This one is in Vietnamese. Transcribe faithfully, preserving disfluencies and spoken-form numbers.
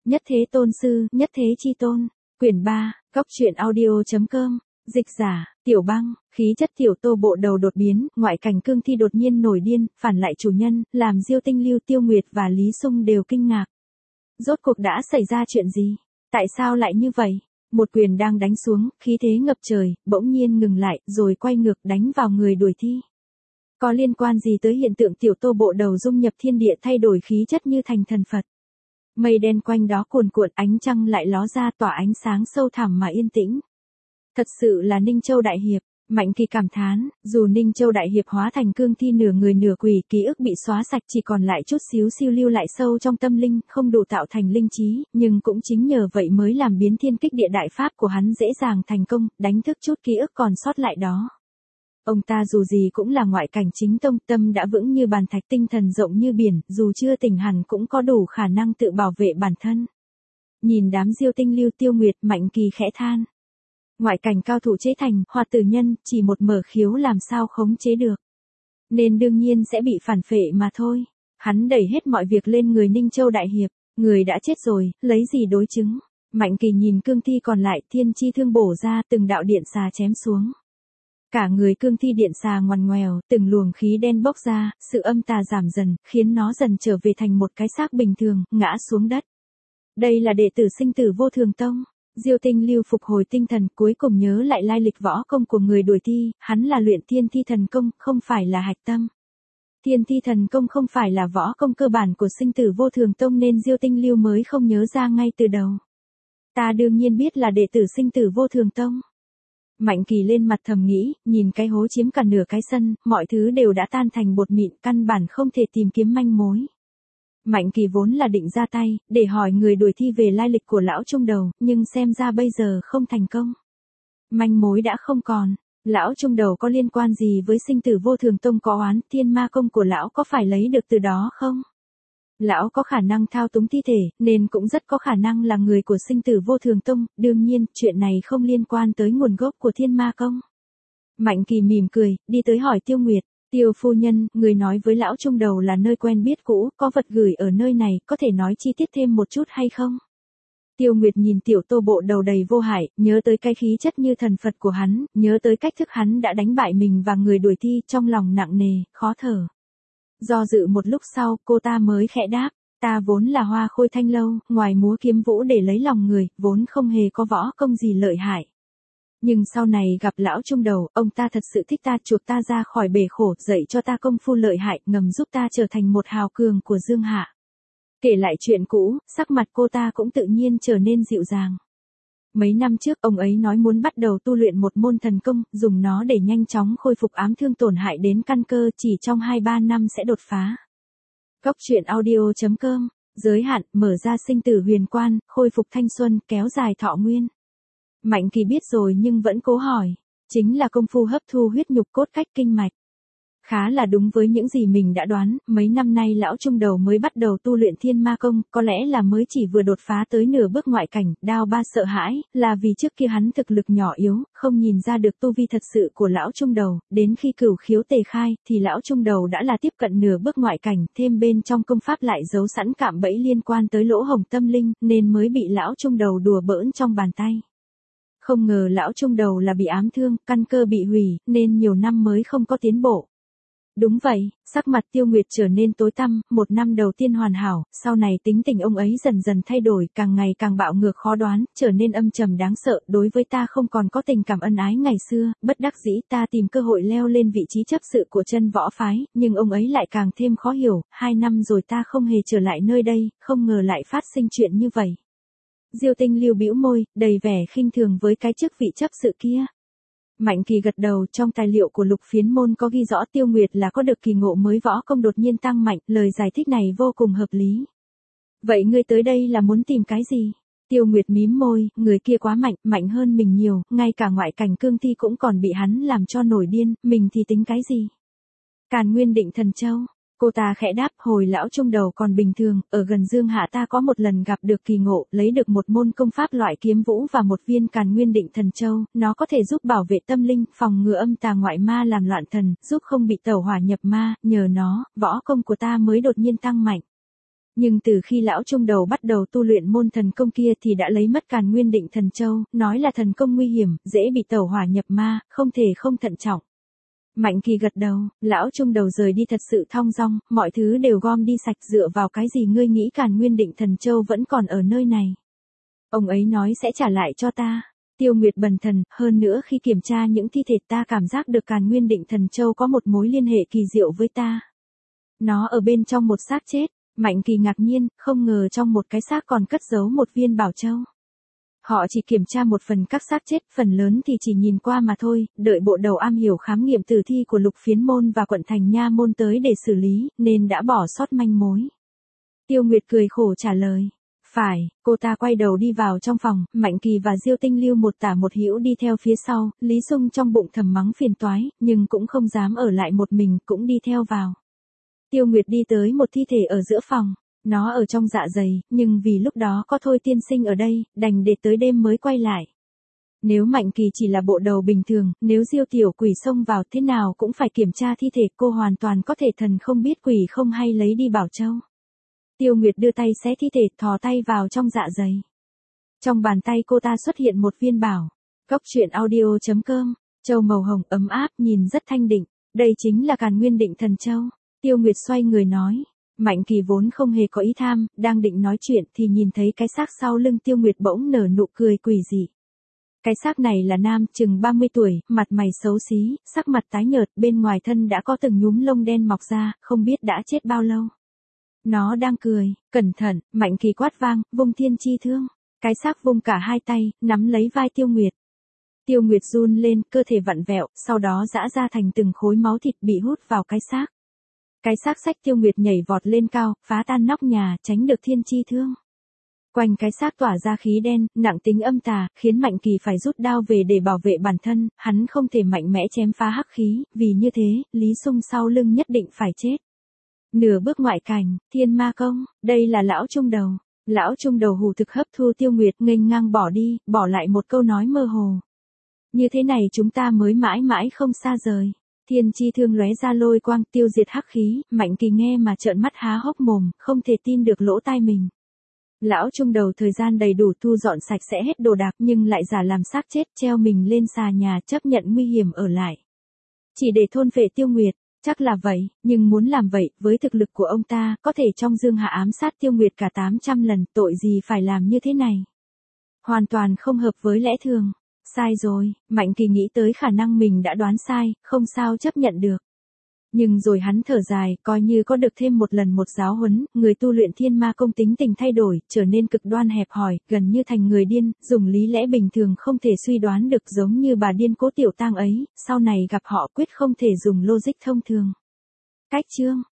Nhất thế tôn sư, nhất thế chi tôn. Quyển ba, Cóc truyện audio.com. Dịch giả, Tiểu Băng. Khí chất Tiểu Tô bộ đầu đột biến, ngoại cảnh cương thi đột nhiên nổi điên, phản lại chủ nhân, làm Diêu Tinh Lưu, Tiêu Nguyệt và Lý Sung đều kinh ngạc. Rốt cuộc đã xảy ra chuyện gì? Tại sao lại như vậy? Một quyền đang đánh xuống, khí thế ngập trời, bỗng nhiên ngừng lại, rồi quay ngược đánh vào người đuổi thi. Có liên quan gì tới hiện tượng Tiểu Tô bộ đầu dung nhập thiên địa, thay đổi khí chất như thành thần Phật? Mây đen quanh đó cuồn cuộn, ánh trăng lại ló ra, tỏa ánh sáng sâu thẳm mà yên tĩnh. Thật sự là Ninh Châu Đại Hiệp. Mạnh Kỳ cảm thán, dù Ninh Châu Đại Hiệp hóa thành cương thi nửa người nửa quỷ, ký ức bị xóa sạch, chỉ còn lại chút xíu siêu lưu lại sâu trong tâm linh, không đủ tạo thành linh trí, nhưng cũng chính nhờ vậy mới làm biến thiên kích địa đại pháp của hắn dễ dàng thành công, đánh thức chút ký ức còn sót lại đó. Ông ta dù gì cũng là ngoại cảnh chính tông, tâm đã vững như bàn thạch, tinh thần rộng như biển, dù chưa tỉnh hẳn cũng có đủ khả năng tự bảo vệ bản thân. Nhìn đám Diêu Tinh Lưu, Tiêu Nguyệt, Mạnh Kỳ khẽ than. Ngoại cảnh cao thủ chế thành, hoạt tử nhân, chỉ một mở khiếu làm sao khống chế được. Nên đương nhiên sẽ bị phản phệ mà thôi. Hắn đẩy hết mọi việc lên người Ninh Châu Đại Hiệp. Người đã chết rồi, lấy gì đối chứng. Mạnh Kỳ nhìn cương thi còn lại, thiên chi thương bổ ra, từng đạo điện xà chém xuống. Cả người cương thi điện xà ngoằn ngoèo, từng luồng khí đen bốc ra, sự âm tà giảm dần, khiến nó dần trở về thành một cái xác bình thường, ngã xuống đất. Đây là đệ tử Sinh Tử Vô Thường Tông. Diêu Tinh Lưu phục hồi tinh thần, cuối cùng nhớ lại lai lịch võ công của người đuổi thi, hắn là luyện Thiên Thi Thần Công, không phải là hạch tâm. Thiên Thi Thần Công không phải là võ công cơ bản của Sinh Tử Vô Thường Tông nên Diêu Tinh Lưu mới không nhớ ra ngay từ đầu. Ta đương nhiên biết là đệ tử Sinh Tử Vô Thường Tông. Mạnh Kỳ lên mặt thầm nghĩ, nhìn cái hố chiếm cả nửa cái sân, mọi thứ đều đã tan thành bột mịn, căn bản không thể tìm kiếm manh mối. Mạnh Kỳ vốn là định ra tay, để hỏi người đuổi thi về lai lịch của lão trung đầu, nhưng xem ra bây giờ không thành công. Manh mối đã không còn, lão trung đầu có liên quan gì với Sinh Tử Vô Thường Tông, có oán, thiên ma công của lão có phải lấy được từ đó không? Lão có khả năng thao túng thi thể, nên cũng rất có khả năng là người của Sinh Tử Vô Thường Tông, đương nhiên, chuyện này không liên quan tới nguồn gốc của thiên ma công. Mạnh Kỳ mỉm cười, đi tới hỏi Tiêu Nguyệt. Tiêu phu nhân, người nói với lão trung đầu là nơi quen biết cũ, có vật gửi ở nơi này, có thể nói chi tiết thêm một chút hay không? Tiêu Nguyệt nhìn Tiểu Tô bộ đầu đầy vô hại, nhớ tới cái khí chất như thần Phật của hắn, nhớ tới cách thức hắn đã đánh bại mình và người đuổi thi, trong lòng nặng nề, khó thở. Do dự một lúc sau, cô ta mới khẽ đáp, ta vốn là Hoa Khôi Thanh Lâu, ngoài múa kiếm vũ để lấy lòng người, vốn không hề có võ công gì lợi hại. Nhưng sau này gặp lão trung đầu, ông ta thật sự thích ta, chuộc ta ra khỏi bể khổ, dạy cho ta công phu lợi hại, ngầm giúp ta trở thành một hào cường của Dương Hạ. Kể lại chuyện cũ, sắc mặt cô ta cũng tự nhiên trở nên dịu dàng. Mấy năm trước, ông ấy nói muốn bắt đầu tu luyện một môn thần công, dùng nó để nhanh chóng khôi phục ám thương tổn hại đến căn cơ, chỉ trong hai ba năm sẽ đột phá. Cóc truyện audio.com. Giới hạn, mở ra sinh tử huyền quan, khôi phục thanh xuân, kéo dài thọ nguyên. Mạnh Kỳ biết rồi nhưng vẫn cố hỏi. Chính là công phu hấp thu huyết nhục cốt cách kinh mạch. Khá là đúng với những gì mình đã đoán, mấy năm nay lão trung đầu mới bắt đầu tu luyện thiên ma công, có lẽ là mới chỉ vừa đột phá tới nửa bước ngoại cảnh, Đao Ba sợ hãi, là vì trước kia hắn thực lực nhỏ yếu, không nhìn ra được tu vi thật sự của lão trung đầu, đến khi cửu khiếu tề khai, thì lão trung đầu đã là tiếp cận nửa bước ngoại cảnh, thêm bên trong công pháp lại giấu sẵn cạm bẫy liên quan tới lỗ hổng tâm linh, nên mới bị lão trung đầu đùa bỡn trong bàn tay. Không ngờ lão trung đầu là bị ám thương, căn cơ bị hủy, nên nhiều năm mới không có tiến bộ. Đúng vậy, sắc mặt Tiêu Nguyệt trở nên tối tăm, một năm đầu tiên hoàn hảo, sau này tính tình ông ấy dần dần thay đổi, càng ngày càng bạo ngược khó đoán, trở nên âm trầm đáng sợ, đối với ta không còn có tình cảm ân ái ngày xưa, bất đắc dĩ ta tìm cơ hội leo lên vị trí chấp sự của chân võ phái, nhưng ông ấy lại càng thêm khó hiểu, hai năm rồi ta không hề trở lại nơi đây, không ngờ lại phát sinh chuyện như vậy. Diêu Tinh Lưu bĩu môi, đầy vẻ khinh thường với cái chức vị chấp sự kia. Mạnh Kỳ gật đầu, trong tài liệu của Lục Phiến Môn có ghi rõ Tiêu Nguyệt là có được kỳ ngộ mới, võ công đột nhiên tăng mạnh, lời giải thích này vô cùng hợp lý. Vậy ngươi tới đây là muốn tìm cái gì? Tiêu Nguyệt mím môi, người kia quá mạnh, mạnh hơn mình nhiều, ngay cả ngoại cảnh cương thi cũng còn bị hắn làm cho nổi điên, mình thì tính cái gì? Càn Nguyên Định Thần Châu. Cô ta khẽ đáp, hồi lão trung đầu còn bình thường, ở gần Dương Hạ ta có một lần gặp được kỳ ngộ, lấy được một môn công pháp loại kiếm vũ và một viên Càn Nguyên Định Thần Châu, nó có thể giúp bảo vệ tâm linh, phòng ngừa âm tà ngoại ma làm loạn thần, giúp không bị tẩu hỏa nhập ma, nhờ nó, võ công của ta mới đột nhiên tăng mạnh. Nhưng từ khi lão trung đầu bắt đầu tu luyện môn thần công kia thì đã lấy mất Càn Nguyên Định Thần Châu, nói là thần công nguy hiểm, dễ bị tẩu hỏa nhập ma, không thể không thận trọng. Mạnh Kỳ gật đầu, lão trung đầu rời đi thật sự thong dong, mọi thứ đều gom đi sạch, dựa vào cái gì ngươi nghĩ Càn Nguyên Định Thần Châu vẫn còn ở nơi này. Ông ấy nói sẽ trả lại cho ta. Tiêu Nguyệt bần thần, hơn nữa khi kiểm tra những thi thể ta cảm giác được Càn Nguyên Định Thần Châu có một mối liên hệ kỳ diệu với ta. Nó ở bên trong một xác chết. Mạnh Kỳ ngạc nhiên, không ngờ trong một cái xác còn cất giấu một viên bảo châu. Họ chỉ kiểm tra một phần các xác chết, phần lớn thì chỉ nhìn qua mà thôi, đợi bộ đầu am hiểu khám nghiệm tử thi của Lục Phiến môn và quận Thành Nha môn tới để xử lý, nên đã bỏ sót manh mối. Tiêu Nguyệt cười khổ trả lời. Phải, cô ta quay đầu đi vào trong phòng, Mạnh Kỳ và Diêu Tinh Lưu một tả một hữu đi theo phía sau, Lý Sung trong bụng thầm mắng phiền toái, nhưng cũng không dám ở lại một mình, cũng đi theo vào. Tiêu Nguyệt đi tới một thi thể ở giữa phòng, nó ở trong dạ dày, nhưng vì lúc đó có Thôi tiên sinh ở đây, đành để tới đêm mới quay lại. Nếu Mạnh Kỳ chỉ là bộ đầu bình thường, nếu Diêu tiểu quỷ xông vào thế nào cũng phải kiểm tra thi thể, cô hoàn toàn có thể thần không biết quỷ không hay lấy đi bảo châu. Tiêu Nguyệt đưa tay xé thi thể, thò tay vào trong dạ dày. Trong bàn tay cô ta xuất hiện một viên bảo. Cốc truyện audio chấm com, châu màu hồng ấm áp nhìn rất thanh định, đây chính là Càn Nguyên Định Thần Châu. Tiêu Nguyệt xoay người nói. Mạnh Kỳ vốn không hề có ý tham, đang định nói chuyện thì nhìn thấy cái xác sau lưng Tiêu Nguyệt bỗng nở nụ cười quỷ dị. Cái xác này là nam, chừng ba mươi tuổi, mặt mày xấu xí, sắc mặt tái nhợt, bên ngoài thân đã có từng nhúm lông đen mọc ra, không biết đã chết bao lâu. Nó đang cười, cẩn thận, Mạnh Kỳ quát vang, vung thiên chi thương. Cái xác vung cả hai tay, nắm lấy vai Tiêu Nguyệt. Tiêu Nguyệt run lên, cơ thể vặn vẹo, sau đó giã ra thành từng khối máu thịt bị hút vào cái xác. Cái xác xách Tiêu Nguyệt nhảy vọt lên cao, phá tan nóc nhà, tránh được thiên chi thương. Quanh cái xác tỏa ra khí đen, nặng tính âm tà, khiến Mạnh Kỳ phải rút đao về để bảo vệ bản thân, hắn không thể mạnh mẽ chém phá hắc khí, vì như thế, Lý Sung sau lưng nhất định phải chết. Nửa bước ngoại cảnh, thiên ma công, đây là lão trung đầu. Lão trung đầu hù thực hấp thu Tiêu Nguyệt, nghênh ngang bỏ đi, bỏ lại một câu nói mơ hồ. Như thế này chúng ta mới mãi mãi không xa rời. Thiên chi thương lóe ra lôi quang, tiêu diệt hắc khí, Mạnh Kỳ nghe mà trợn mắt há hốc mồm, không thể tin được lỗ tai mình. Lão trung đầu thời gian đầy đủ thu dọn sạch sẽ hết đồ đạc, nhưng lại giả làm xác chết, treo mình lên xà nhà, chấp nhận nguy hiểm ở lại. Chỉ để thôn phệ Tiêu Nguyệt, chắc là vậy, nhưng muốn làm vậy, với thực lực của ông ta, có thể trong dương hạ ám sát Tiêu Nguyệt cả tám trăm lần, tội gì phải làm như thế này. Hoàn toàn không hợp với lẽ thường. Sai rồi, Mạnh Kỳ nghĩ tới khả năng mình đã đoán sai, không sao chấp nhận được. Nhưng rồi hắn thở dài, coi như có được thêm một lần một giáo huấn, người tu luyện thiên ma công tính tình thay đổi, trở nên cực đoan hẹp hòi, gần như thành người điên, dùng lý lẽ bình thường không thể suy đoán được, giống như bà điên Cố Tiểu Tang ấy, sau này gặp họ quyết không thể dùng logic thông thường. Cách chương